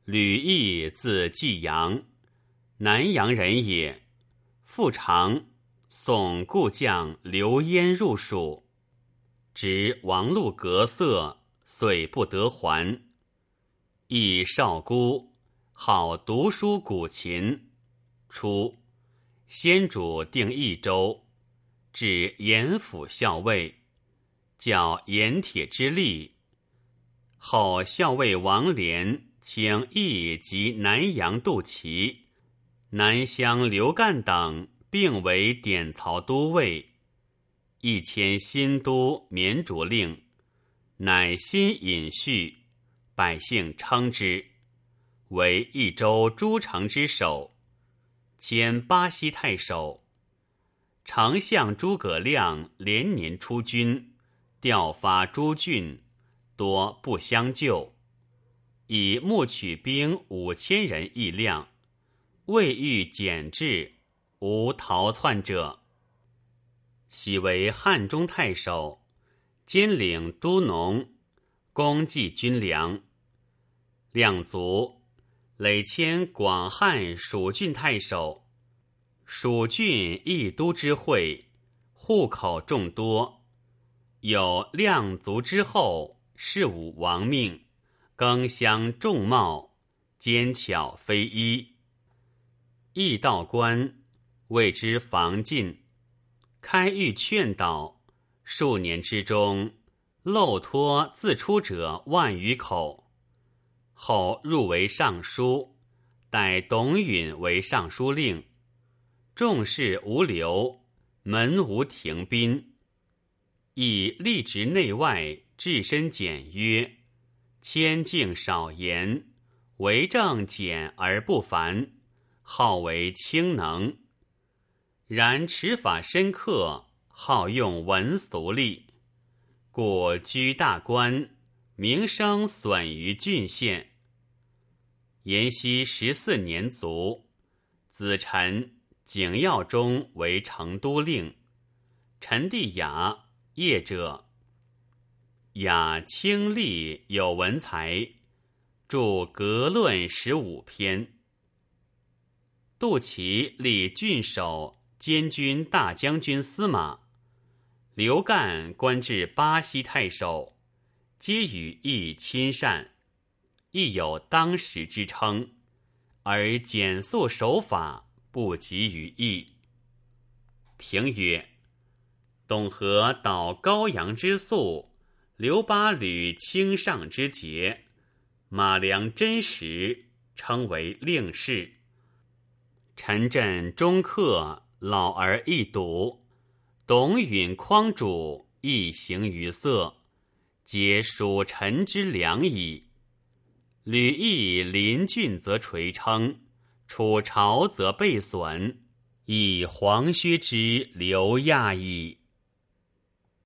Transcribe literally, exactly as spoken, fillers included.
吕毅字季阳，南阳人也。父常送故将刘焉入蜀，执王禄革色，遂不得还。亦少孤，好读书古琴。初，先主定益州，至盐府校尉，教盐铁之力。后校尉王廉请益及南阳杜齐、南乡刘干等并为典曹都尉，亦迁新都绵竹令，乃新隐叙，百姓称之，为益州诸城之首。迁巴西太守。丞相诸葛亮连年出军，调发诸郡，多不相救，以募取兵五千人议量，未遇减制，无逃窜者。喜为汉中太守，兼领都农，供给军粮。亮卒，累迁广汉蜀郡太守。蜀郡一都之会，户口众多，有亮卒之后，事武亡命，更相重茂，奸巧非一。义道官谓之防禁，开狱劝导，数年之中，漏脱自出者万余口。后入为尚书，代董允为尚书令。众事无留，门无停宾，以吏职内外治身简约，谦敬少言，为政简而不繁，好为清能。然持法深刻，好用文俗吏，故居大官，名声损于郡县。延熙十四年卒，子臣景耀中为成都令。陈弟雅，业者。雅清丽有文才，著格论十五篇。杜齐立郡守，监军大将军司马。刘干官至巴西太守，皆与义亲善，亦有当时之称，而简素守法，不及于义。评曰：董和导高阳之粟，刘巴吕清上之节，马良真实，称为令士。陈震中克，老而易笃，董允匡主，亦行于色，皆属臣之良矣。吕毅临郡则垂称，处朝则备损，以黄须之流亚矣。